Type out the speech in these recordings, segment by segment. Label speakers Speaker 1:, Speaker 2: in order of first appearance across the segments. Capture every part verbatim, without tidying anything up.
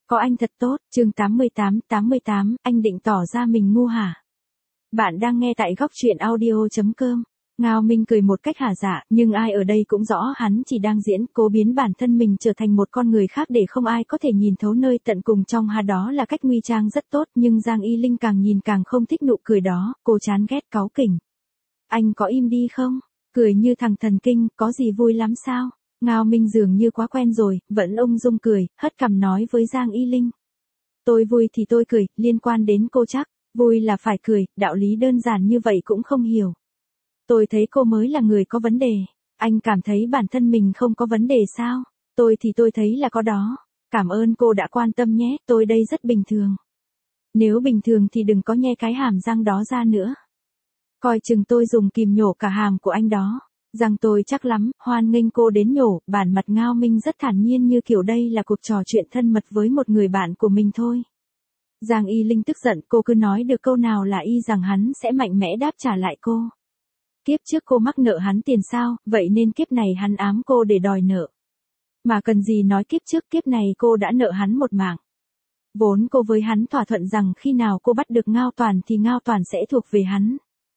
Speaker 1: Có anh thật tốt, chương tám mươi tám, tám mươi tám, anh định tỏ ra mình ngu hả? Bạn đang nghe tại góc truyện audio chấm com. Ngao Minh cười một cách hả dạ, nhưng ai ở đây cũng rõ hắn chỉ đang diễn, cố biến bản thân mình trở thành một con người khác để không ai có thể nhìn thấu nơi tận cùng trong ha, đó là cách nguy trang rất tốt, nhưng Giang Y Linh càng nhìn càng không thích nụ cười đó, cô chán ghét cáu kỉnh. Anh có im đi không? Cười như thằng thần kinh, có gì vui lắm sao? Ngao Minh dường như quá quen rồi, vẫn ung dung cười, hất cằm nói với Giang Y Linh. Tôi vui thì tôi cười, liên quan đến cô chắc, vui là phải cười, đạo lý đơn giản như vậy cũng không hiểu. Tôi thấy cô mới là người có vấn đề, anh cảm thấy bản thân mình không có vấn đề sao? Tôi thì tôi thấy là có đó. Cảm ơn cô đã quan tâm nhé, tôi đây rất bình thường. Nếu bình thường thì đừng có nhe cái hàm răng đó ra nữa. Coi chừng tôi dùng kìm nhổ cả hàm của anh đó. Rằng tôi chắc lắm, hoan nghênh cô đến nhổ, bản mặt Ngao Minh rất thản nhiên như kiểu đây là cuộc trò chuyện thân mật với một người bạn của mình thôi. Giang Y Linh tức giận, cô cứ nói được câu nào là y rằng hắn sẽ mạnh mẽ đáp trả lại cô. Kiếp trước cô mắc nợ hắn tiền sao, vậy nên kiếp này hắn ám cô để đòi nợ. Mà cần gì nói kiếp trước, kiếp này cô đã nợ hắn một mạng. Vốn cô với hắn thỏa thuận rằng khi nào cô bắt được Ngao Toàn thì Ngao Toàn sẽ thuộc về hắn.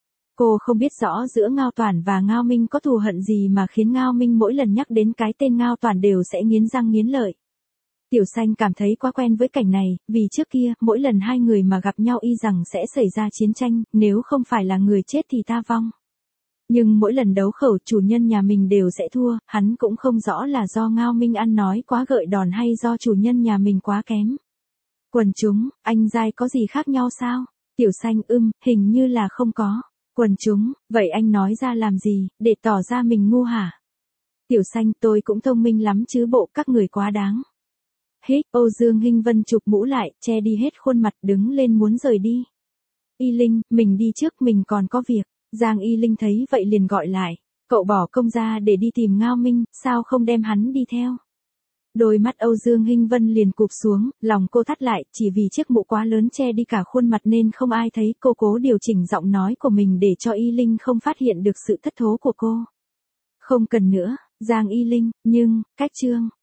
Speaker 1: Cô không biết rõ giữa Ngao Toàn và Ngao Minh có thù hận gì mà khiến Ngao Minh mỗi lần nhắc đến cái tên Ngao Toàn đều sẽ nghiến răng nghiến lợi. Tiểu Xanh cảm thấy quá quen với cảnh này, vì trước kia, mỗi lần hai người mà gặp nhau y rằng sẽ xảy ra chiến tranh, nếu không phải là người chết thì ta vong. Nhưng mỗi lần đấu khẩu chủ nhân nhà mình đều sẽ thua, hắn cũng không rõ là do Ngao Minh ăn nói quá gợi đòn hay do chủ nhân nhà mình quá kém. Quần chúng, anh giai có gì khác nhau sao? Tiểu Xanh ưm, hình như là không có. Quần chúng, vậy anh nói ra làm gì, để tỏ ra mình ngu hả? Tiểu Xanh, tôi cũng thông minh lắm chứ bộ, các người quá đáng. Hít, Âu Dương Hinh Vân chụp mũ lại, che đi hết khuôn mặt, đứng lên muốn rời đi. Y Linh, mình đi trước, mình còn có việc. Giang Y Linh thấy vậy liền gọi lại. Cậu bỏ công ra để đi tìm Ngao Minh, sao không đem hắn đi theo? Đôi mắt Âu Dương Hinh Vân liền cụp xuống, lòng cô thắt lại, chỉ vì chiếc mũ quá lớn che đi cả khuôn mặt nên không ai thấy. Cô cố điều chỉnh giọng nói của mình để cho Y Linh không phát hiện được sự thất thố của cô. Không cần nữa, Giang Y Linh, nhưng, cách chương.